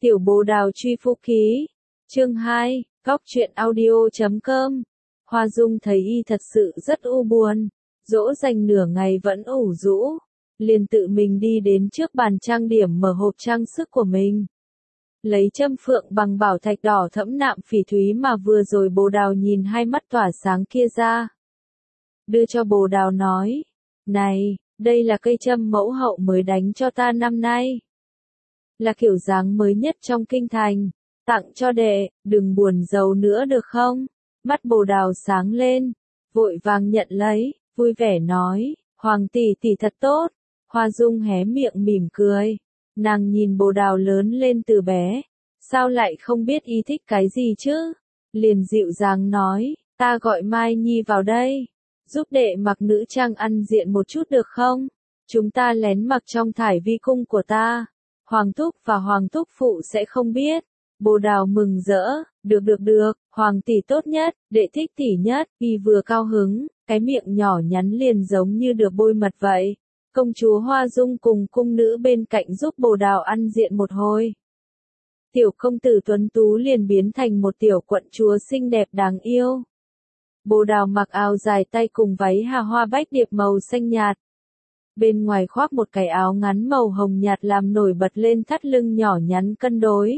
Tiểu Bồ Đào truy phu ký. Chương 2, Góc truyện audio.com. Hoa Dung thấy y thật sự rất u buồn, dỗ dành nửa ngày vẫn ủ rũ, liền tự mình đi đến trước bàn trang điểm mở hộp trang sức của mình. Lấy châm phượng bằng bảo thạch đỏ thẫm nạm phỉ thúy mà vừa rồi Bồ Đào nhìn hai mắt tỏa sáng kia ra. Đưa cho Bồ Đào nói, này, đây là cây châm mẫu hậu mới đánh cho ta năm nay. Là kiểu dáng mới nhất trong kinh thành, tặng cho đệ, đừng buồn giàu nữa được không? Mắt Bồ Đào sáng lên, vội vàng nhận lấy, vui vẻ nói, Hoàng tỷ tỷ thật tốt. Hoa Dung hé miệng mỉm cười, nàng nhìn Bồ Đào lớn lên từ bé, sao lại không biết y thích cái gì chứ? Liền dịu dàng nói, ta gọi Mai Nhi vào đây, giúp đệ mặc nữ trang ăn diện một chút được không? Chúng ta lén mặc trong thải vi cung của ta. Hoàng thúc và Hoàng thúc phụ sẽ không biết. Bồ Đào mừng rỡ, được, Hoàng tỷ tốt nhất, đệ thích tỷ nhất, y vừa cao hứng, cái miệng nhỏ nhắn liền giống như được bôi mật vậy. Công chúa Hoa Dung cùng cung nữ bên cạnh giúp Bồ Đào ăn diện một hồi. Tiểu công tử tuấn tú liền biến thành một tiểu quận chúa xinh đẹp đáng yêu. Bồ Đào mặc áo dài tay cùng váy hà hoa bách điệp màu xanh nhạt. Bên ngoài khoác một cái áo ngắn màu hồng nhạt làm nổi bật lên thắt lưng nhỏ nhắn cân đối.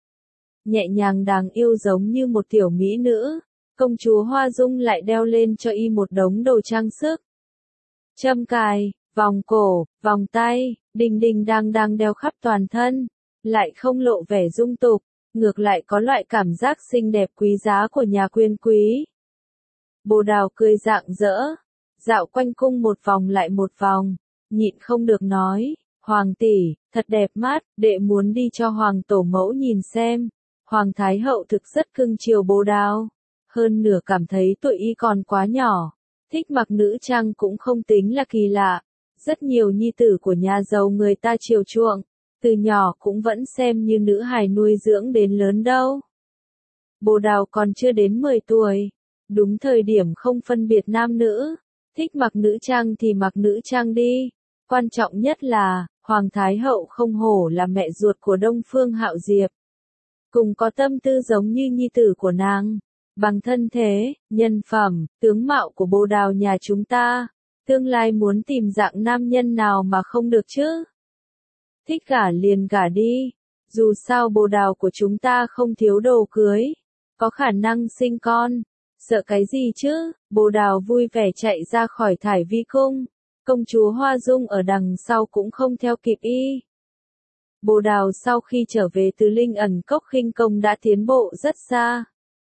Nhẹ nhàng đáng yêu giống như một tiểu mỹ nữ, công chúa Hoa Dung lại đeo lên cho y một đống đồ trang sức. Châm cài, vòng cổ, vòng tay, đinh đinh đang đeo khắp toàn thân, lại không lộ vẻ dung tục, ngược lại có loại cảm giác xinh đẹp quý giá của nhà quyền quý. Bồ Đào cười rạng rỡ, dạo quanh cung một vòng lại một vòng, nhịn không được nói, Hoàng tỷ, thật đẹp mắt, đệ muốn đi cho Hoàng tổ mẫu nhìn xem. Hoàng Thái hậu thực rất cưng chiều Bồ Đào, hơn nửa cảm thấy tuổi y còn quá nhỏ, thích mặc nữ trang cũng không tính là kỳ lạ, rất nhiều nhi tử của nhà giàu người ta chiều chuộng, từ nhỏ cũng vẫn xem như nữ hài nuôi dưỡng đến lớn đâu. Bồ Đào còn chưa đến 10 tuổi, đúng thời điểm không phân biệt nam nữ, thích mặc nữ trang thì mặc nữ trang đi, quan trọng nhất là, Hoàng Thái hậu không hổ là mẹ ruột của Đông Phương Hạo Diệp. Cùng có tâm tư giống như nhi tử của nàng, bằng thân thế, nhân phẩm, tướng mạo của Bồ Đào nhà chúng ta, tương lai muốn tìm dạng nam nhân nào mà không được chứ? Thích gả liền gả đi, dù sao Bồ Đào của chúng ta không thiếu đồ cưới, có khả năng sinh con, sợ cái gì chứ? Bồ Đào vui vẻ chạy ra khỏi thải vi cung, công chúa Hoa Dung ở đằng sau cũng không theo kịp y. Bồ Đào sau khi trở về từ Linh Ẩn Cốc khinh công đã tiến bộ rất xa.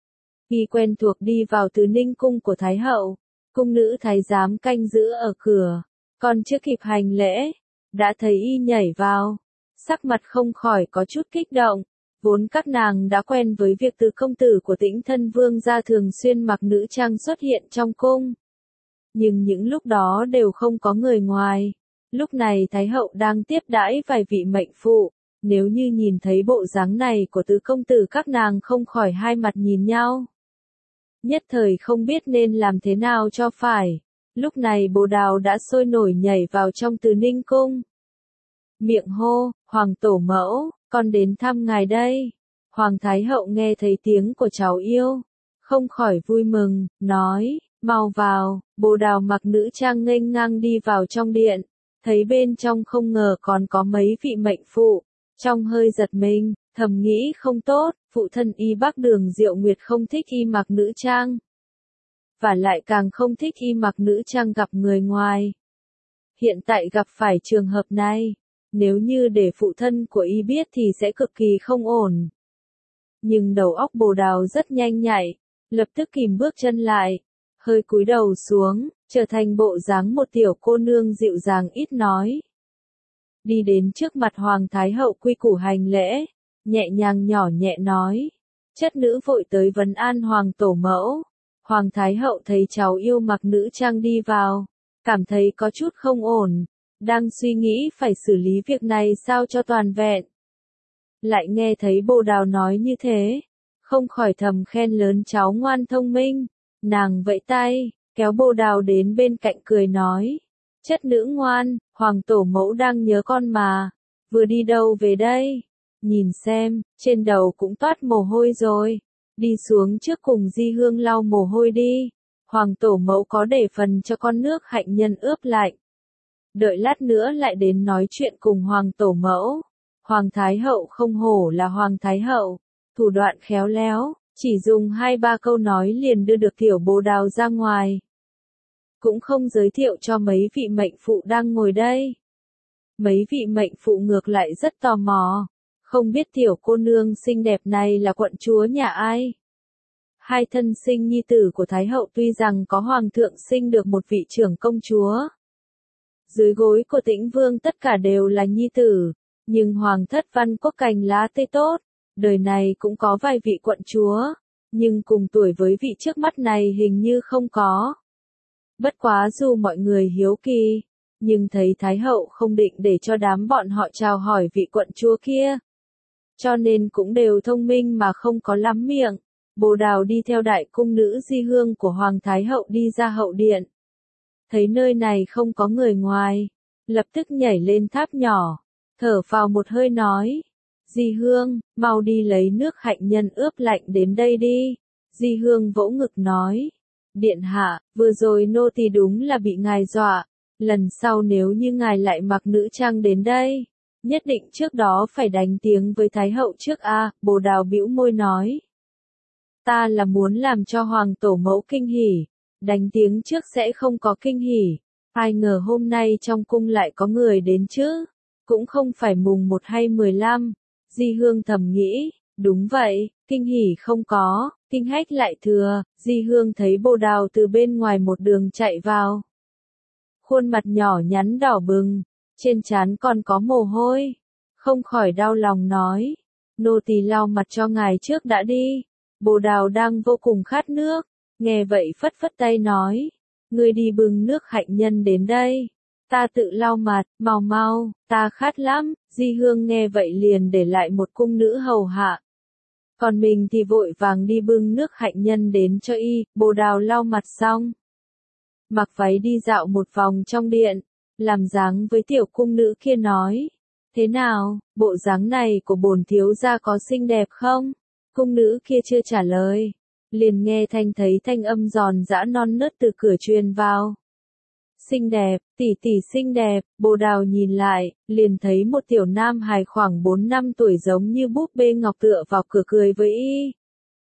Y quen thuộc đi vào Từ Ninh cung của Thái hậu, cung nữ thái giám canh giữ ở cửa, còn chưa kịp hành lễ, đã thấy y nhảy vào, sắc mặt không khỏi có chút kích động, vốn các nàng đã quen với việc từ công tử của Tĩnh Thân Vương gia thường xuyên mặc nữ trang xuất hiện trong cung. Nhưng những lúc đó đều không có người ngoài. Lúc này Thái hậu đang tiếp đãi vài vị mệnh phụ, nếu như nhìn thấy bộ dáng này của tứ công tử các nàng không khỏi hai mặt nhìn nhau. Nhất thời không biết nên làm thế nào cho phải. Lúc này Bồ Đào đã sôi nổi nhảy vào trong Từ Ninh cung. Miệng hô, Hoàng tổ mẫu, con đến thăm ngài đây. Hoàng Thái hậu nghe thấy tiếng của cháu yêu, không khỏi vui mừng, nói, mau vào. Bồ Đào mặc nữ trang nghênh ngang đi vào trong điện. Thấy bên trong không ngờ còn có mấy vị mệnh phụ, trong hơi giật mình, thầm nghĩ không tốt, phụ thân y Bắc Đường Diệu Nguyệt không thích y mặc nữ trang. Và lại càng không thích y mặc nữ trang gặp người ngoài. Hiện tại gặp phải trường hợp này, nếu như để phụ thân của y biết thì sẽ cực kỳ không ổn. Nhưng đầu óc Bồ Đào rất nhanh nhạy, lập tức kìm bước chân lại, hơi cúi đầu xuống, trở thành bộ dáng một tiểu cô nương dịu dàng ít nói. Đi đến trước mặt Hoàng Thái hậu quy củ hành lễ, nhẹ nhàng nhỏ nhẹ nói, chất nữ vội tới vấn an Hoàng tổ mẫu. Hoàng Thái hậu thấy cháu yêu mặc nữ trang đi vào, cảm thấy có chút không ổn, đang suy nghĩ phải xử lý việc này sao cho toàn vẹn. Lại nghe thấy Bồ Đào nói như thế, không khỏi thầm khen lớn cháu ngoan thông minh, nàng vẫy tay, kéo Bồ Đào đến bên cạnh cười nói, chất nữ ngoan, Hoàng tổ mẫu đang nhớ con mà, vừa đi đâu về đây? nhìn xem, trên đầu cũng toát mồ hôi rồi. Đi xuống trước cùng Di Hương lau mồ hôi đi. Hoàng tổ mẫu có để phần cho con nước hạnh nhân ướp lạnh. Đợi lát nữa lại đến nói chuyện cùng Hoàng tổ mẫu. Hoàng Thái Hậu không hổ là Hoàng Thái Hậu, thủ đoạn khéo léo, chỉ dùng 2-3 câu nói liền đưa được tiểu Bồ Đào ra ngoài. Cũng không giới thiệu cho mấy vị mệnh phụ đang ngồi đây. Mấy vị mệnh phụ ngược lại rất tò mò, không biết tiểu cô nương xinh đẹp này là quận chúa nhà ai. Hai thân sinh nhi tử của Thái Hậu tuy rằng có Hoàng thượng sinh được một vị trưởng công chúa. Dưới gối của Tĩnh Vương tất cả đều là nhi tử, nhưng Hoàng thất Văn Quốc cành lá tây tốt, đời này cũng có vài vị quận chúa, nhưng cùng tuổi với vị trước mắt này hình như không có. Bất quá dù mọi người hiếu kỳ, nhưng thấy Thái Hậu không định để cho đám bọn họ chào hỏi vị quận chúa kia. Cho nên cũng đều thông minh mà không có lắm miệng. Bồ Đào đi theo đại cung nữ Di Hương của Hoàng Thái Hậu đi ra hậu điện. Thấy nơi này không có người ngoài, lập tức nhảy lên tháp nhỏ, thở phào một hơi nói. Di Hương, mau đi lấy nước hạnh nhân ướp lạnh đến đây đi. Di Hương vỗ ngực nói. Điện hạ, vừa rồi nô tỳ đúng là bị ngài dọa. Lần sau nếu như ngài lại mặc nữ trang đến đây, nhất định trước đó phải đánh tiếng với Thái Hậu trước a. Bồ Đào bĩu môi nói. Ta là muốn làm cho Hoàng tổ mẫu kinh hỉ, đánh tiếng trước sẽ không có kinh hỉ. Ai ngờ hôm nay trong cung lại có người đến chứ, cũng không phải mùng 1 hay 15. Di Hương thầm nghĩ, đúng vậy, kinh hỉ không có, kinh hách lại thừa. Di Hương thấy Bồ Đào từ bên ngoài một đường chạy vào. Khuôn mặt nhỏ nhắn đỏ bừng, trên trán còn có mồ hôi, không khỏi đau lòng nói. Nô tỳ lau mặt cho ngài trước đã đi. Bồ Đào đang vô cùng khát nước, nghe vậy phất phất tay nói. Ngươi đi bưng nước hạnh nhân đến đây. Ta tự lau mặt, mau mau, ta khát lắm. Di Hương nghe vậy liền để lại một cung nữ hầu hạ. Còn mình thì vội vàng đi bưng nước hạnh nhân đến cho y. Bồ Đào lau mặt xong, mặc váy đi dạo một vòng trong điện, làm dáng với tiểu cung nữ kia nói. Thế nào, bộ dáng này của bổn thiếu gia có xinh đẹp không? Cung nữ kia chưa trả lời, liền nghe thấy thanh âm giòn giã non nớt từ cửa truyền vào. Xinh đẹp, tỷ tỷ xinh đẹp. Bồ Đào nhìn lại, liền thấy một tiểu nam hài khoảng 4 năm tuổi giống như búp bê ngọc tựa vào cửa cười với y.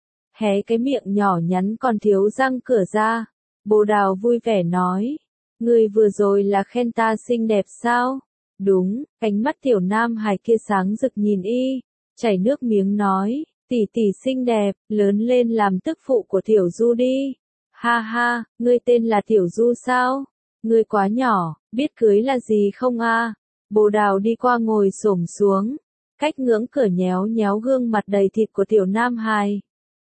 Hé cái miệng nhỏ nhắn còn thiếu răng cửa ra. Bồ Đào vui vẻ nói. Người vừa rồi là khen ta xinh đẹp sao? Đúng, ánh mắt tiểu nam hài kia sáng rực nhìn y, chảy nước miếng nói. Tỷ tỷ xinh đẹp, lớn lên làm tức phụ của Tiểu Du đi. Ha ha, ngươi tên là Tiểu Du sao? Ngươi quá nhỏ, biết cưới là gì không a? Bồ Đào đi qua ngồi xổm xuống, cách ngưỡng cửa nhéo nhéo gương mặt đầy thịt của tiểu nam hài.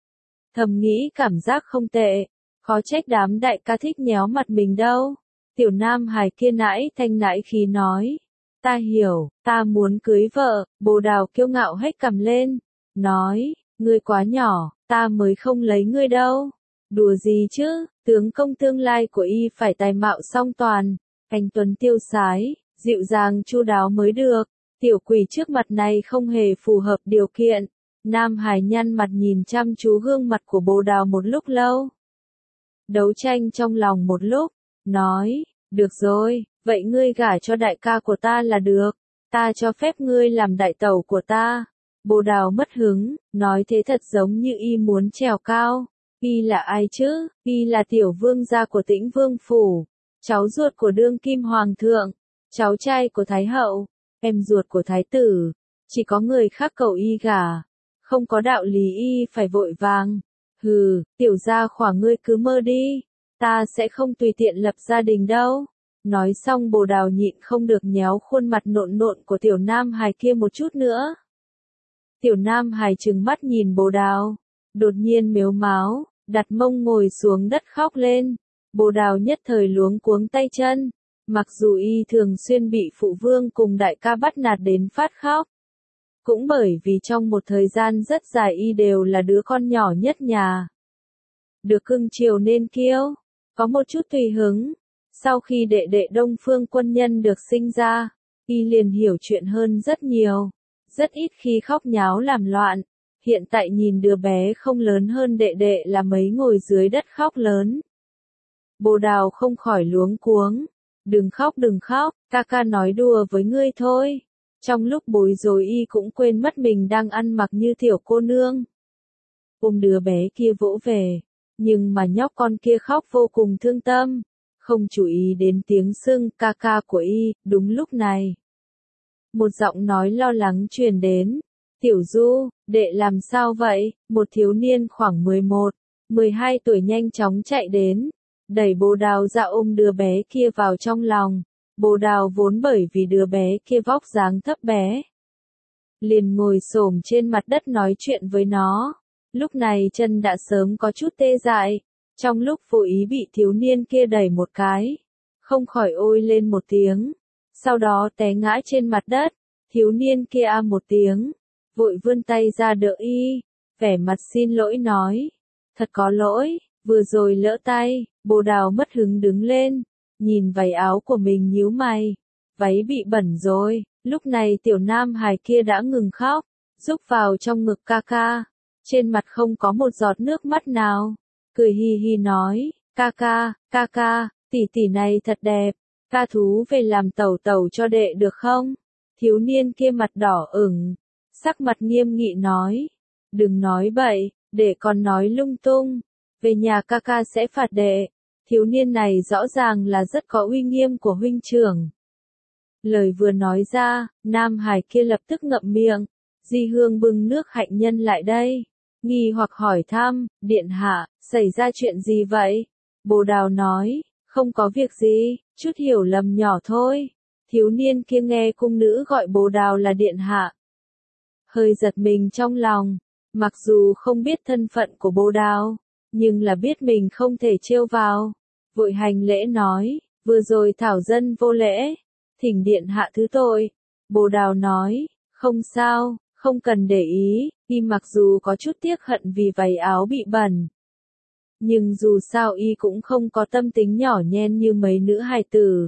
Thầm nghĩ cảm giác không tệ, khó trách đám đại ca thích nhéo mặt mình đâu. Tiểu nam hài kia nãi thanh nãi khí nói. Ta hiểu, ta muốn cưới vợ. Bồ Đào kiêu ngạo hét cằm lên, nói, ngươi quá nhỏ, ta mới không lấy ngươi đâu. Đùa gì chứ, tướng công tương lai của y phải tài mạo song toàn, anh tuấn tiêu sái, dịu dàng chu đáo mới được. Tiểu quỷ trước mặt này không hề phù hợp điều kiện. Nam Hải nhăn mặt nhìn chăm chú gương mặt của Bồ Đào một lúc lâu. Đấu tranh trong lòng một lúc, nói, được rồi, vậy ngươi gả cho đại ca của ta là được, ta cho phép ngươi làm đại tẩu của ta. Bồ Đào mất hứng, nói thế thật giống như y muốn trèo cao. Y là ai chứ? Y là tiểu vương gia của Tĩnh Vương phủ, cháu ruột của đương kim hoàng thượng, cháu trai của thái hậu, em ruột của thái tử. Chỉ có người khác cầu y gả, không có đạo lý y phải vội vàng. Hừ, tiểu gia khỏa ngươi cứ mơ đi, ta sẽ không tùy tiện lập gia đình đâu. Nói xong Bồ Đào nhịn không được nhéo khuôn mặt nộn nộn của tiểu nam hài kia một chút nữa. Tiểu nam hài trừng mắt nhìn Bồ Đào, đột nhiên mếu máo, đặt mông ngồi xuống đất khóc lên. Bồ Đào nhất thời luống cuống tay chân, mặc dù y thường xuyên bị phụ vương cùng đại ca bắt nạt đến phát khóc. Cũng bởi vì trong một thời gian rất dài y đều là đứa con nhỏ nhất nhà. Được cưng chiều nên kiêu, có một chút tùy hứng. Sau khi đệ đệ Đông Phương Quân Nhân được sinh ra, y liền hiểu chuyện hơn rất nhiều. rất ít khi khóc nháo làm loạn. Hiện tại nhìn đứa bé không lớn hơn đệ đệ là mấy ngồi dưới đất khóc lớn. Bồ Đào không khỏi luống cuống. Đừng khóc, ca ca nói đùa với ngươi thôi. Trong lúc bối rối y cũng quên mất mình đang ăn mặc như tiểu cô nương. Ôm đứa bé kia vỗ về, nhưng mà nhóc con kia khóc vô cùng thương tâm, không chú ý đến tiếng xưng ca ca của y. Đúng lúc này, một giọng nói lo lắng truyền đến. Tiểu Du, đệ làm sao vậy? Một thiếu niên khoảng 11, 12 tuổi nhanh chóng chạy đến, đẩy Bồ Đào ra ôm đứa bé kia vào trong lòng. Bồ Đào vốn bởi vì đứa bé kia vóc dáng thấp bé, liền ngồi xổm trên mặt đất nói chuyện với nó. Lúc này chân đã sớm có chút tê dại, trong lúc vô ý bị thiếu niên kia đẩy một cái, không khỏi ôi lên một tiếng, sau đó té ngã trên mặt đất. Thiếu niên kia a một tiếng, vội vươn tay ra đỡ y, vẻ mặt xin lỗi nói, thật có lỗi, vừa rồi lỡ tay. Bồ Đào mất hứng đứng lên, nhìn váy áo của mình nhíu mày, váy bị bẩn rồi. Lúc này tiểu nam hài kia đã ngừng khóc, rúc vào trong ngực ca ca, trên mặt không có một giọt nước mắt nào, cười hi hi nói, ca ca, tỷ tỷ này thật đẹp, ca thú về làm tẩu tẩu cho đệ được không? Thiếu niên kia mặt đỏ ửng, sắc mặt nghiêm nghị nói, đừng nói bậy, đệ còn nói lung tung, về nhà ca ca sẽ phạt đệ. Thiếu niên này rõ ràng là rất có uy nghiêm của huynh trưởng. Lời vừa nói ra, nam hài kia lập tức ngậm miệng. Di Hương bưng nước hạnh nhân lại đây, nghi hoặc hỏi thăm, điện hạ, xảy ra chuyện gì vậy? Bồ Đào nói, không có việc gì, chút hiểu lầm nhỏ thôi. Thiếu niên kia nghe cung nữ gọi Bồ Đào là điện hạ, hơi giật mình trong lòng, mặc dù không biết thân phận của Bồ Đào, nhưng là biết mình không thể trêu vào, vội hành lễ nói, vừa rồi thảo dân vô lễ, thỉnh điện hạ thứ tội. Bồ Đào nói, không sao, không cần để ý. Y mặc dù có chút tiếc hận vì váy áo bị bẩn, nhưng dù sao y cũng không có tâm tính nhỏ nhen như mấy nữ hài tử,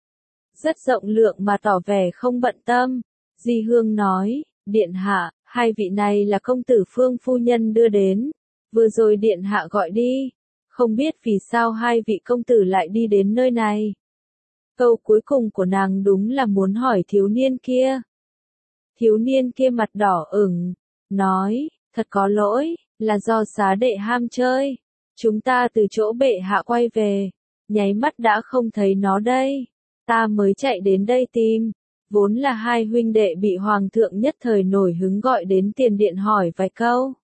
rất rộng lượng mà tỏ vẻ không bận tâm. Di Hương nói, điện hạ, hai vị này là công tử Phương phu nhân đưa đến, vừa rồi điện hạ gọi đi, không biết vì sao hai vị công tử lại đi đến nơi này. Câu cuối cùng của nàng đúng là muốn hỏi thiếu niên kia. Thiếu niên kia mặt đỏ ửng, nói, thật có lỗi, là do xá đệ ham chơi. Chúng ta từ chỗ bệ hạ quay về, nháy mắt đã không thấy nó đây. Ta mới chạy đến đây tìm, vốn là hai huynh đệ bị hoàng thượng nhất thời nổi hứng gọi đến tiền điện hỏi vài câu.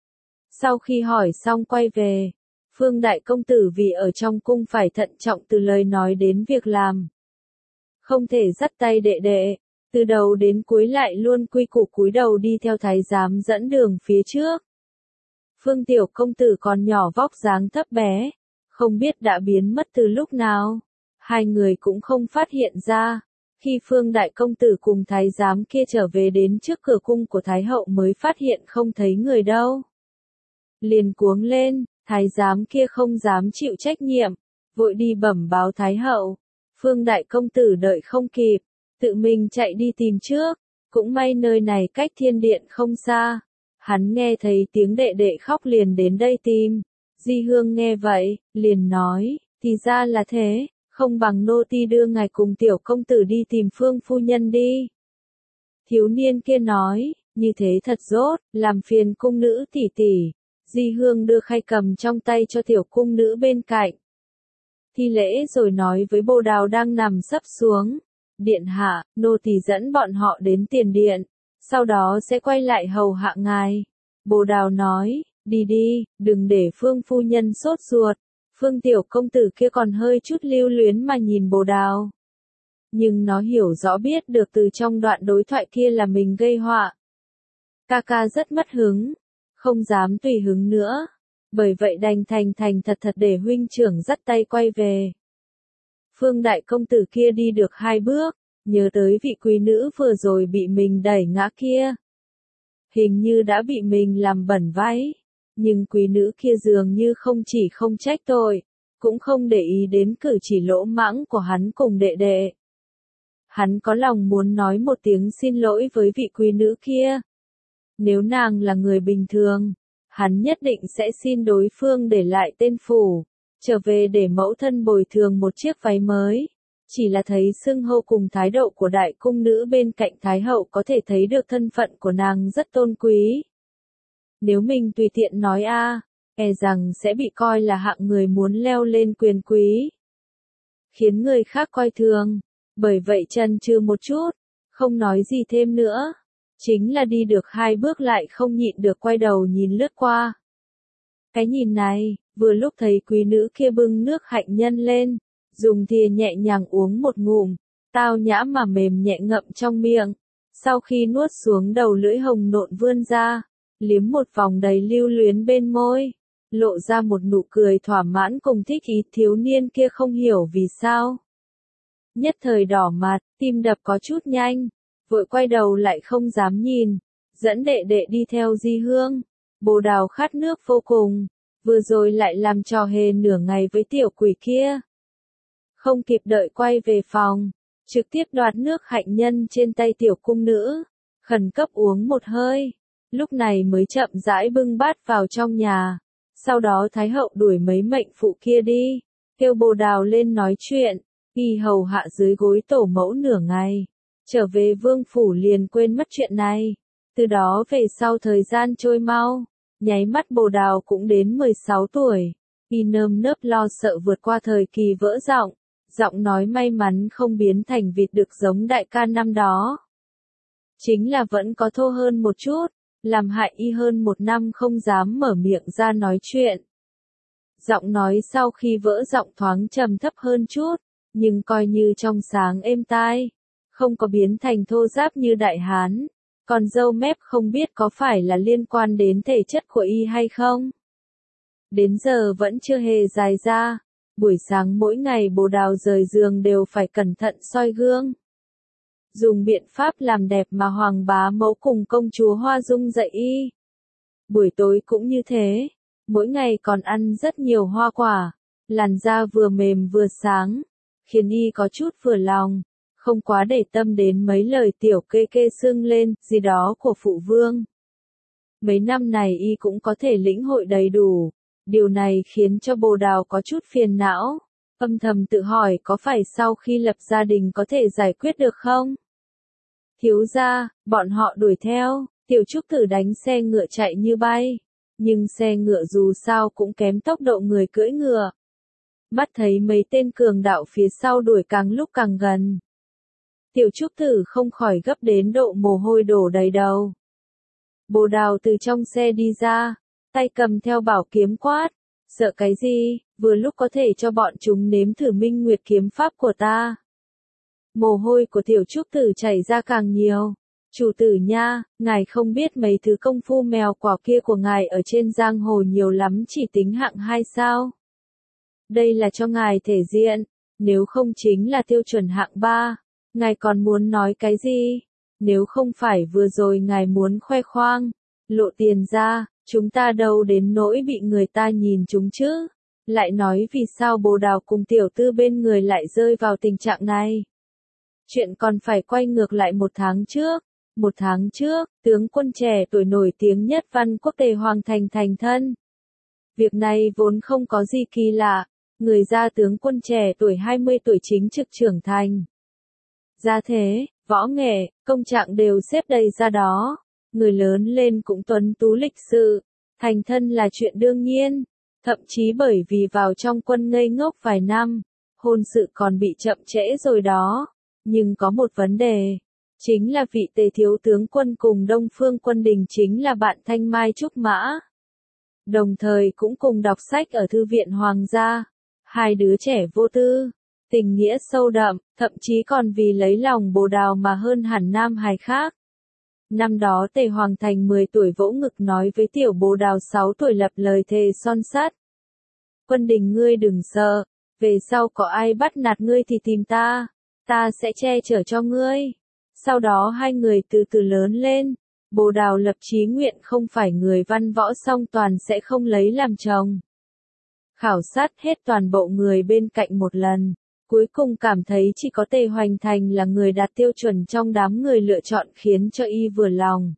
Sau khi hỏi xong quay về, Phương đại công tử vì ở trong cung phải thận trọng từ lời nói đến việc làm. Không thể dắt tay đệ đệ, từ đầu đến cuối lại luôn quy củ cúi đầu đi theo thái giám dẫn đường phía trước. Phương tiểu công tử còn nhỏ vóc dáng thấp bé, không biết đã biến mất từ lúc nào. Hai người cũng không phát hiện ra, khi Phương đại công tử cùng thái giám kia trở về đến trước cửa cung của thái hậu mới phát hiện không thấy người đâu. Liền cuống lên, thái giám kia không dám chịu trách nhiệm, vội đi bẩm báo thái hậu. Phương đại công tử đợi không kịp, tự mình chạy đi tìm trước, cũng may nơi này cách thiên điện không xa. Hắn nghe thấy tiếng đệ đệ khóc liền đến đây tìm. Di Hương nghe vậy, liền nói, thì ra là thế, không bằng nô tỳ đưa ngài cùng tiểu công tử đi tìm Phương phu nhân đi. Thiếu niên kia nói, như thế thật rốt, làm phiền cung nữ tỷ tỷ. Di Hương đưa khay cầm trong tay cho tiểu cung nữ bên cạnh. Thi lễ rồi nói với Bồ Đào đang nằm sấp xuống, điện hạ, nô tỳ dẫn bọn họ đến tiền điện, sau đó sẽ quay lại hầu hạ ngài. Bồ Đào nói, đi đi, đừng để Phương phu nhân sốt ruột. Phương tiểu công tử kia còn hơi chút lưu luyến mà nhìn Bồ Đào. Nhưng nó hiểu rõ biết được từ trong đoạn đối thoại kia là mình gây họa. Ca ca rất mất hứng, không dám tùy hứng nữa. Bởi vậy đành thành thật để huynh trưởng dắt tay quay về. Phương đại công tử kia đi được 2 bước, nhớ tới vị quý nữ vừa rồi bị mình đẩy ngã kia. Hình như đã bị mình làm bẩn váy, nhưng quý nữ kia dường như không chỉ không trách tội, cũng không để ý đến cử chỉ lỗ mãng của hắn cùng đệ đệ. Hắn có lòng muốn nói một tiếng xin lỗi với vị quý nữ kia. Nếu nàng là người bình thường, hắn nhất định sẽ xin đối phương để lại tên phủ, trở về để mẫu thân bồi thường một chiếc váy mới. Chỉ là thấy xưng hô cùng thái độ của đại cung nữ bên cạnh thái hậu có thể thấy được thân phận của nàng rất tôn quý. Nếu mình tùy tiện nói e rằng sẽ bị coi là hạng người muốn leo lên quyền quý, khiến người khác coi thường. Bởi vậy chần chừ một chút, không nói gì thêm nữa. Chính là đi được 2 bước lại không nhịn được quay đầu nhìn lướt qua. Cái nhìn này, vừa lúc thấy quý nữ kia bưng nước hạnh nhân lên, dùng thìa nhẹ nhàng uống một ngụm, tao nhã mà mềm nhẹ ngậm trong miệng. Sau khi nuốt xuống, đầu lưỡi hồng nộn vươn ra, liếm một vòng đầy lưu luyến bên môi, lộ ra một nụ cười thỏa mãn cùng thích ý. Thiếu niên kia không hiểu vì sao, nhất thời đỏ mặt, tim đập có chút nhanh, vội quay đầu lại không dám nhìn, dẫn đệ đệ đi theo Di Hương. Bồ Đào khát nước vô cùng, vừa rồi lại làm trò hề nửa ngày với tiểu quỷ kia. Không kịp đợi quay về phòng, trực tiếp đoạt nước hạnh nhân trên tay tiểu cung nữ, khẩn cấp uống một hơi, lúc này mới chậm rãi bưng bát vào trong nhà. Sau đó Thái hậu đuổi mấy mệnh phụ kia đi, kêu Bồ Đào lên nói chuyện, y hầu hạ dưới gối tổ mẫu nửa ngày. Trở về vương phủ liền quên mất chuyện này. Từ đó về sau thời gian trôi mau, nháy mắt Bồ Đào cũng đến 16 tuổi. Y nơm nớp lo sợ vượt qua thời kỳ vỡ giọng, giọng nói may mắn không biến thành vịt được giống đại ca năm đó. Chính là vẫn có thô hơn một chút, làm hại y hơn 1 năm không dám mở miệng ra nói chuyện. Giọng nói sau khi vỡ giọng thoáng trầm thấp hơn chút, nhưng coi như trong sáng êm tai, không có biến thành thô ráp như đại hán. Còn râu mép không biết có phải là liên quan đến thể chất của y hay không. Đến giờ vẫn chưa hề dài ra, buổi sáng mỗi ngày Bồ Đào rời giường đều phải cẩn thận soi gương. Dùng biện pháp làm đẹp mà Hoàng bá mẫu cùng công chúa Hoa Dung dạy y. Buổi tối cũng như thế, mỗi ngày còn ăn rất nhiều hoa quả, làn da vừa mềm vừa sáng, khiến y có chút vừa lòng, không quá để tâm đến mấy lời tiểu kê kê sưng lên, gì đó của phụ vương. Mấy năm này y cũng có thể lĩnh hội đầy đủ, điều này khiến cho Bồ Đào có chút phiền não, âm thầm tự hỏi có phải sau khi lập gia đình có thể giải quyết được không? Thiếu gia, bọn họ đuổi theo, tiểu trúc tử đánh xe ngựa chạy như bay, nhưng xe ngựa dù sao cũng kém tốc độ người cưỡi ngựa. Mắt thấy mấy tên cường đạo phía sau đuổi càng lúc càng gần. Tiểu trúc tử không khỏi gấp đến độ mồ hôi đổ đầy đầu. Bồ Đào từ trong xe đi ra, tay cầm theo bảo kiếm quát, sợ cái gì, vừa lúc có thể cho bọn chúng nếm thử minh nguyệt kiếm pháp của ta. Mồ hôi của tiểu trúc tử chảy ra càng nhiều. Chủ tử nha, ngài không biết mấy thứ công phu mèo quào kia của ngài ở trên giang hồ nhiều lắm, chỉ tính hạng 2 sao. Đây là cho ngài thể diện, nếu không chính là tiêu chuẩn hạng 3. Ngài còn muốn nói cái gì? Nếu không phải vừa rồi ngài muốn khoe khoang, lộ tiền ra, chúng ta đâu đến nỗi bị người ta nhìn chúng chứ. Lại nói vì sao Bồ Đào cùng tiểu tư bên người lại rơi vào tình trạng này. Chuyện còn phải quay ngược lại 1 tháng trước. 1 tháng trước, tướng quân trẻ tuổi nổi tiếng nhất Văn Quốc Tề Hoàng thành thân. Việc này vốn không có gì kỳ lạ, người ra tướng quân trẻ tuổi 20 tuổi chính trực trưởng thành. Gia thế, võ nghệ, công trạng đều xếp đầy ra đó, người lớn lên cũng tuấn tú lịch sự, thành thân là chuyện đương nhiên, thậm chí bởi vì vào trong quân ngây ngốc vài năm, hôn sự còn bị chậm trễ rồi đó, nhưng có một vấn đề, chính là vị Tề thiếu tướng quân cùng Đông Phương Quân Đình chính là bạn thanh mai trúc mã. Đồng thời cũng cùng đọc sách ở thư viện hoàng gia, 2 đứa trẻ vô tư, tình nghĩa sâu đậm, thậm chí còn vì lấy lòng Bồ Đào mà hơn hẳn nam hài khác. Năm đó Tề Hoàng Thành 10 tuổi vỗ ngực nói với tiểu Bồ Đào 6 tuổi lập lời thề son sắt. Quân Đình ngươi đừng sợ, về sau có ai bắt nạt ngươi thì tìm ta sẽ che chở cho ngươi. Sau đó 2 người từ từ lớn lên, Bồ Đào lập chí nguyện không phải người văn võ song toàn sẽ không lấy làm chồng. Khảo sát hết toàn bộ người bên cạnh một lần, Cuối cùng cảm thấy chỉ có Tề Hoành Thành là người đạt tiêu chuẩn trong đám người lựa chọn khiến cho y vừa lòng.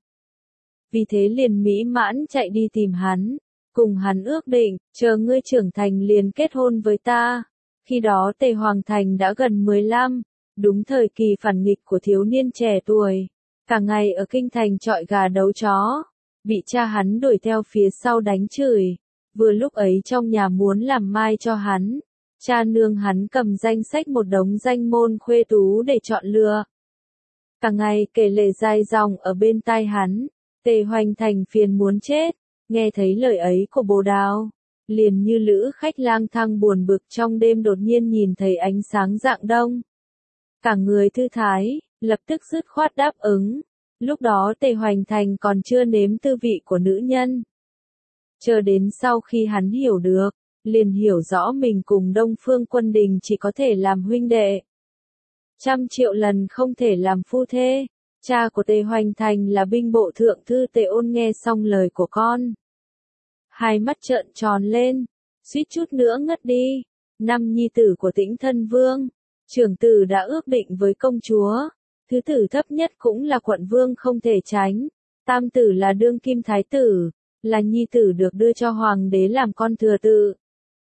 Vì thế liền mỹ mãn chạy đi tìm hắn, cùng hắn ước định, chờ ngươi trưởng thành liền kết hôn với ta. Khi đó Tề Hoàng Thành đã gần 15, đúng thời kỳ phản nghịch của thiếu niên trẻ tuổi, cả ngày ở kinh thành chọi gà đấu chó, bị cha hắn đuổi theo phía sau đánh chửi. Vừa lúc ấy trong nhà muốn làm mai cho hắn, cha nương hắn cầm danh sách một đống danh môn khuê tú để chọn lựa. Cả ngày kể lể dài dòng ở bên tai hắn, Tề Hoành Thành phiền muốn chết, nghe thấy lời ấy của Bồ Đào, liền như lữ khách lang thang buồn bực trong đêm đột nhiên nhìn thấy ánh sáng rạng đông. Cả người thư thái, lập tức dứt khoát đáp ứng. Lúc đó Tề Hoành Thành còn chưa nếm tư vị của nữ nhân. Chờ đến sau khi hắn hiểu được, liền hiểu rõ mình cùng Đông Phương Quân Đình chỉ có thể làm huynh đệ. 100.000.000 lần không thể làm phu thê. Cha của Tề Hoành Thành là binh bộ thượng thư Tề Ôn nghe xong lời của con. Hai mắt trợn tròn lên, suýt chút nữa ngất đi. Năm nhi tử của Tĩnh Thân Vương, trưởng tử đã ước định với công chúa. Thứ tử thấp nhất cũng là quận vương không thể tránh. Tam tử là đương kim thái tử, là nhi tử được đưa cho hoàng đế làm con thừa tự.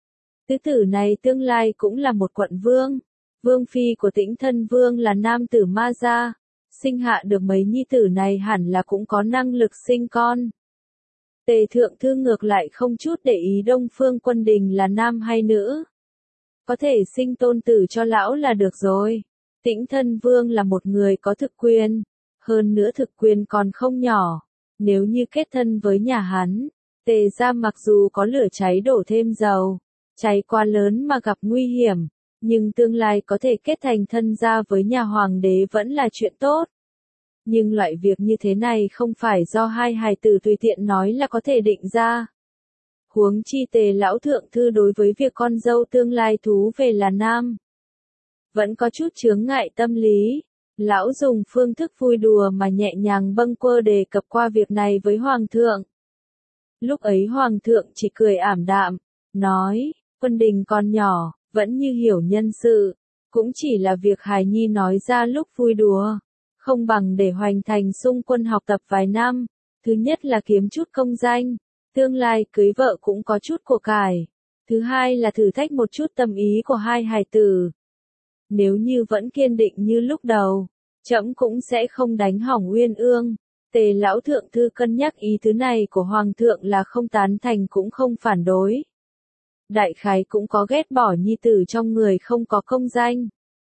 Tứ tử này tương lai cũng là một quận vương. Vương phi của Tĩnh Thân Vương là nam tử Ma Gia. Sinh hạ được mấy nhi tử này hẳn là cũng có năng lực sinh con. Tề thượng thư ngược lại không chút để ý Đông Phương Quân Đình là nam hay nữ. Có thể sinh tôn tử cho lão là được rồi. Tĩnh Thân Vương là một người có thực quyền, hơn nữa thực quyền còn không nhỏ. Nếu như kết thân với nhà hắn, Tề gia mặc dù có lửa cháy đổ thêm dầu, cháy quá lớn mà gặp nguy hiểm, nhưng tương lai có thể kết thành thân gia với nhà hoàng đế vẫn là chuyện tốt. Nhưng loại việc như thế này không phải do hai hài tử tùy tiện nói là có thể định ra. Huống chi Tề lão thượng thư đối với việc con dâu tương lai thú về là nam, vẫn có chút chướng ngại tâm lý. Lão dùng phương thức vui đùa mà nhẹ nhàng bâng quơ đề cập qua việc này với hoàng thượng. Lúc ấy hoàng thượng chỉ cười ảm đạm, nói, Quân Đình còn nhỏ, vẫn như hiểu nhân sự, cũng chỉ là việc hài nhi nói ra lúc vui đùa, không bằng để Hoành Thành xung quân học tập vài năm. Thứ nhất là kiếm chút công danh, tương lai cưới vợ cũng có chút của cải. Thứ hai là thử thách một chút tâm ý của hai hài tử. Nếu như vẫn kiên định như lúc đầu, trẫm cũng sẽ không đánh hỏng Uyên Ương. Tề lão thượng thư cân nhắc ý tứ này của hoàng thượng là không tán thành cũng không phản đối. Đại khái cũng có ghét bỏ nhi tử trong người không có công danh,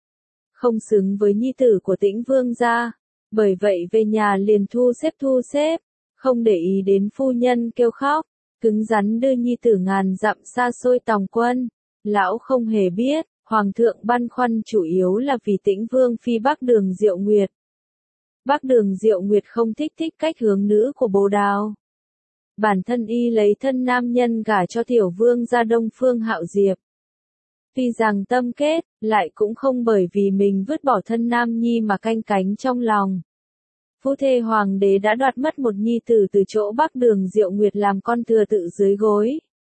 không xứng với nhi tử của Tĩnh Vương gia. Bởi vậy về nhà liền thu xếp, không để ý đến phu nhân kêu khóc, cứng rắn đưa nhi tử ngàn dặm xa xôi tòng quân. Lão không hề biết, hoàng thượng băn khoăn chủ yếu là vì Tĩnh Vương phi Bắc Đường Diệu Nguyệt. Bắc Đường Diệu Nguyệt không thích cách hướng nữ của Bồ Đào. Bản thân y lấy thân nam nhân gả cho tiểu vương gia Đông Phương Hạo Diệp. Tuy rằng tâm kết, lại cũng không bởi vì mình vứt bỏ thân nam nhi mà canh cánh trong lòng. Phu thê hoàng đế đã đoạt mất một nhi tử từ chỗ Bắc Đường Diệu Nguyệt làm con thừa tự dưới gối.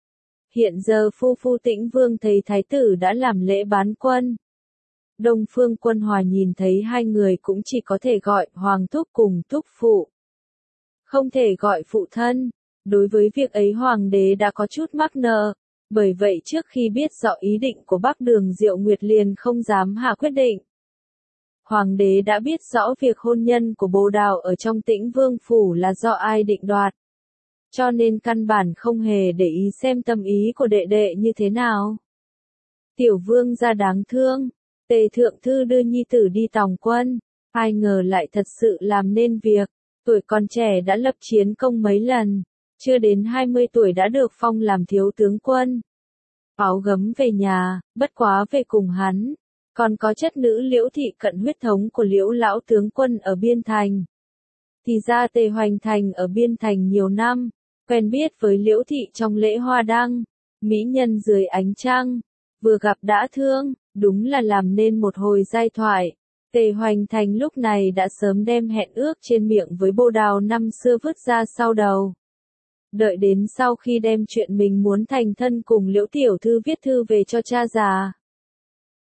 Hiện giờ phu Tĩnh Vương thấy thái tử đã làm lễ bán quân. Đông Phương Quân Hòa nhìn thấy hai người cũng chỉ có thể gọi hoàng thúc cùng thúc phụ, không thể gọi phụ thân. Đối với việc ấy hoàng đế đã có chút mắc nợ, bởi vậy trước khi biết rõ ý định của Bắc Đường Diệu Nguyệt liền không dám hạ quyết định. Hoàng đế đã biết rõ việc hôn nhân của Bồ Đào ở trong Tĩnh Vương phủ là do ai định đoạt, cho nên căn bản không hề để ý xem tâm ý của đệ đệ như thế nào. Tiểu vương gia đáng thương, Tề thượng thư đưa nhi tử đi tòng quân, ai ngờ lại thật sự làm nên việc. Tuổi còn trẻ đã lập chiến công mấy lần, chưa đến 20 tuổi đã được phong làm thiếu tướng quân. Áo gấm về nhà, bất quá về cùng hắn, còn có chất nữ Liễu thị cận huyết thống của Liễu lão tướng quân ở Biên Thành. Thì ra Tề Hoành Thành ở Biên Thành nhiều năm, quen biết với Liễu thị trong lễ hoa đăng, mỹ nhân dưới ánh trăng, vừa gặp đã thương, đúng là làm nên một hồi giai thoại. Tề Hoành Thành lúc này đã sớm đem hẹn ước trên miệng với Bồ Đào năm xưa vứt ra sau đầu. Đợi đến sau khi đem chuyện mình muốn thành thân cùng Liễu tiểu thư viết thư về cho cha già,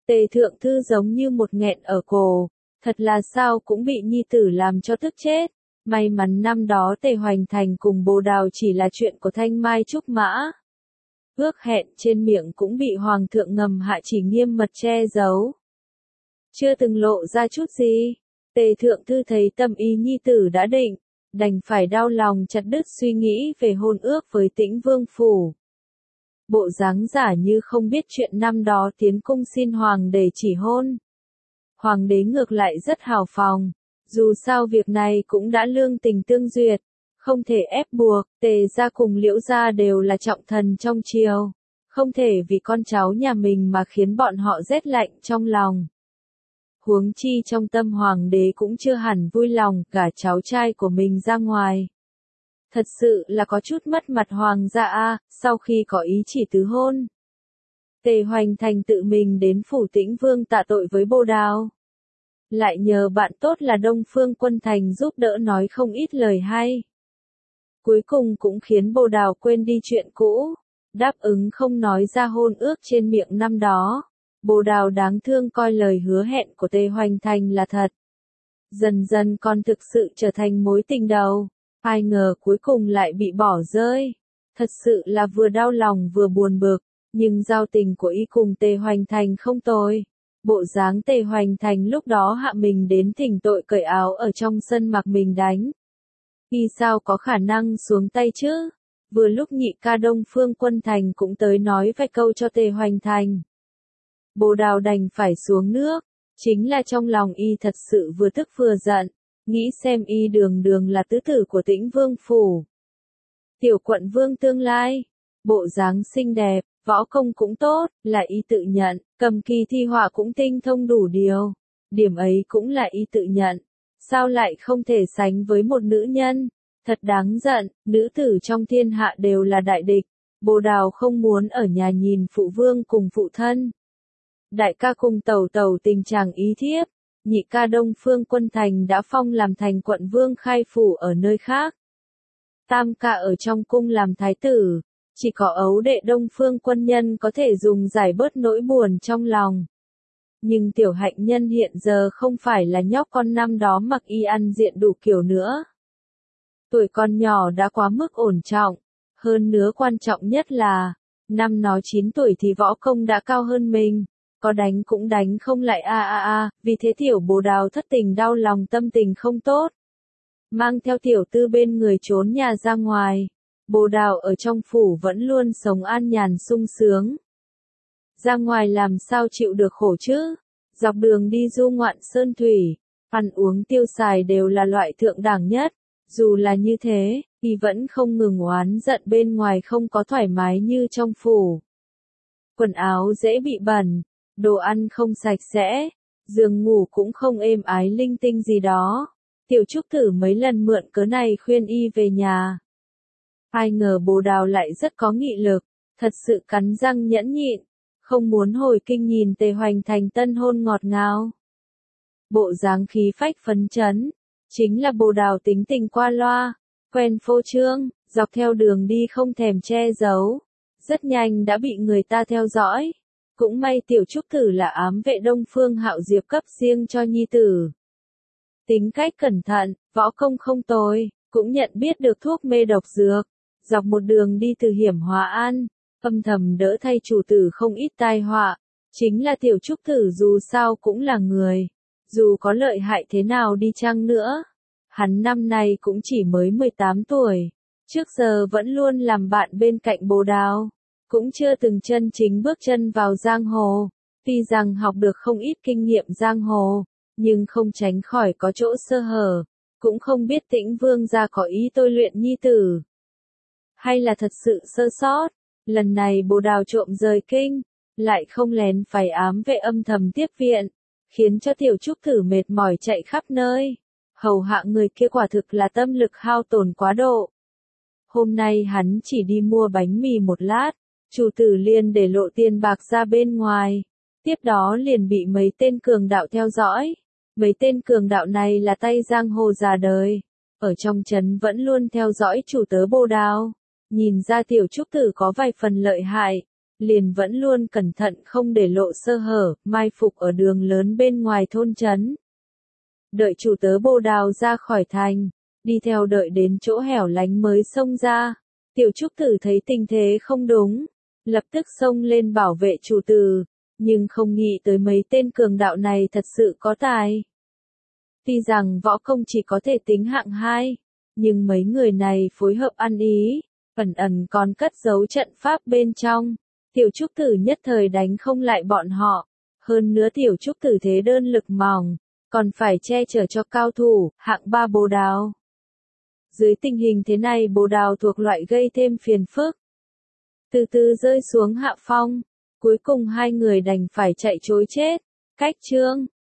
Tề thượng thư giống như một nghẹn ở cổ, thật là sao cũng bị nhi tử làm cho tức chết. May mắn năm đó Tề Hoành Thành cùng Bồ Đào chỉ là chuyện của Thanh Mai Trúc Mã. Ước hẹn trên miệng cũng bị Hoàng thượng ngầm hạ chỉ nghiêm mật che giấu. Chưa từng lộ ra chút gì. Tề thượng thư thấy tâm ý nhi tử đã định, đành phải đau lòng chặt đứt suy nghĩ về hôn ước với Tĩnh Vương phủ. Bộ dáng giả như không biết chuyện năm đó tiến cung xin hoàng đế chỉ hôn. Hoàng đế ngược lại rất hào phóng, dù sao việc này cũng đã lương tình tương duyệt, không thể ép buộc. Tề gia cùng Liễu gia đều là trọng thần trong triều, không thể vì con cháu nhà mình mà khiến bọn họ rét lạnh trong lòng. Huống chi trong tâm hoàng đế cũng chưa hẳn vui lòng cả cháu trai của mình ra ngoài. Thật sự là có chút mất mặt hoàng gia a, sau khi có ý chỉ tứ hôn. Tề Hoành Thành tự mình đến phủ Tĩnh Vương tạ tội với Bồ Đào. Lại nhờ bạn tốt là Đông Phương Quân Thành giúp đỡ nói không ít lời hay. Cuối cùng cũng khiến Bồ Đào quên đi chuyện cũ, đáp ứng không nói ra hôn ước trên miệng năm đó. Bồ Đào đáng thương coi lời hứa hẹn của Tề Hoành Thành là thật. Dần dần còn thực sự trở thành mối tình đầu. Ai ngờ cuối cùng lại bị bỏ rơi. Thật sự là vừa đau lòng vừa buồn bực, nhưng giao tình của y cùng Tề Hoành Thành không tồi. Bộ dáng Tề Hoành Thành lúc đó hạ mình đến thỉnh tội cởi áo ở trong sân mặc mình đánh. Y sao có khả năng xuống tay chứ? Vừa lúc nhị ca Đông Phương Quân Thành cũng tới nói vài câu cho Tề Hoành Thành. Bồ Đào đành phải xuống nước, chính là trong lòng y thật sự vừa tức vừa giận, nghĩ xem y đường đường là tứ tử của Tĩnh Vương phủ. Tiểu quận vương tương lai, bộ dáng xinh đẹp, võ công cũng tốt, là y tự nhận, cầm kỳ thi họa cũng tinh thông đủ điều. Điểm ấy cũng là y tự nhận, sao lại không thể sánh với một nữ nhân, thật đáng giận, nữ tử trong thiên hạ đều là đại địch. Bồ Đào không muốn ở nhà nhìn phụ vương cùng phụ thân. Đại ca cùng tẩu tẩu tình chàng ý thiếp, nhị ca Đông Phương Quân Thành đã phong làm thành quận vương khai phủ ở nơi khác. Tam ca ở trong cung làm thái tử, chỉ có ấu đệ Đông Phương Quân Nhân có thể dùng giải bớt nỗi buồn trong lòng. Nhưng tiểu hạnh nhân hiện giờ không phải là nhóc con năm đó mặc y ăn diện đủ kiểu nữa. Tuổi con nhỏ đã quá mức ổn trọng, hơn nữa quan trọng nhất là, năm nó 9 tuổi thì võ công đã cao hơn mình. Có đánh cũng đánh không lại vì thế tiểu Bồ Đào thất tình đau lòng tâm tình không tốt. Mang theo tiểu tư bên người trốn nhà ra ngoài, Bồ Đào ở trong phủ vẫn luôn sống an nhàn sung sướng. Ra ngoài làm sao chịu được khổ chứ, dọc đường đi du ngoạn sơn thủy, ăn uống tiêu xài đều là loại thượng đẳng nhất, dù là như thế, thì vẫn không ngừng oán giận bên ngoài không có thoải mái như trong phủ. Quần áo dễ bị bẩn. Đồ ăn không sạch sẽ, giường ngủ cũng không êm ái linh tinh gì đó. Tiểu Trúc thử mấy lần mượn cớ này khuyên y về nhà. Ai ngờ Bồ Đào lại rất có nghị lực, thật sự cắn răng nhẫn nhịn, không muốn hồi kinh nhìn Tề Hoành Thành tân hôn ngọt ngào. Bộ dáng khí phách phấn chấn, chính là Bồ Đào tính tình qua loa, quen phô trương, dọc theo đường đi không thèm che giấu, rất nhanh đã bị người ta theo dõi. Cũng may tiểu Trúc thử là ám vệ Đông Phương Hạo Diệp cấp riêng cho nhi tử. Tính cách cẩn thận, võ công không tồi, cũng nhận biết được thuốc mê độc dược, dọc một đường đi từ hiểm Hòa An, âm thầm đỡ thay chủ tử không ít tai họa. Chính là tiểu Trúc thử dù sao cũng là người, dù có lợi hại thế nào đi chăng nữa. Hắn năm nay cũng chỉ mới 18 tuổi, trước giờ vẫn luôn làm bạn bên cạnh Bồ Đào. Cũng chưa từng chân chính bước chân vào giang hồ, tuy rằng học được không ít kinh nghiệm giang hồ, nhưng không tránh khỏi có chỗ sơ hở, cũng không biết Tĩnh Vương gia có ý tôi luyện nhi tử. Hay là thật sự sơ sót, lần này Bồ Đào trộm rời kinh, lại không lén phải ám vệ âm thầm tiếp viện, khiến cho tiểu Trúc thử mệt mỏi chạy khắp nơi. Hầu hạ người kia quả thực là tâm lực hao tổn quá độ. Hôm nay hắn chỉ đi mua bánh mì một lát. Chủ tử liền để lộ tiền bạc ra bên ngoài, tiếp đó liền bị mấy tên cường đạo theo dõi. Mấy tên cường đạo này là tay giang hồ già đời, ở trong trấn vẫn luôn theo dõi chủ tớ Bồ Đào, nhìn ra tiểu Trúc tử có vài phần lợi hại, liền vẫn luôn cẩn thận không để lộ sơ hở, mai phục ở đường lớn bên ngoài thôn trấn. Đợi chủ tớ Bồ Đào ra khỏi thành, đi theo đợi đến chỗ hẻo lánh mới xông ra. Tiểu Trúc Tử thấy tình thế không đúng, lập tức xông lên bảo vệ chủ tử, nhưng không nghĩ tới mấy tên cường đạo này thật sự có tài. Tuy rằng võ công chỉ có thể tính hạng 2, nhưng mấy người này phối hợp ăn ý, ẩn ẩn còn cất giấu trận pháp bên trong. Tiểu Trúc Tử nhất thời đánh không lại bọn họ. Hơn nữa Tiểu Trúc Tử thế đơn lực mỏng, còn phải che chở cho cao thủ, hạng 3 Bồ Đào. Dưới tình hình thế này Bồ Đào thuộc loại gây thêm phiền phức. Từ từ rơi xuống hạ phong, cuối cùng hai người đành phải chạy trối chết. Cách chương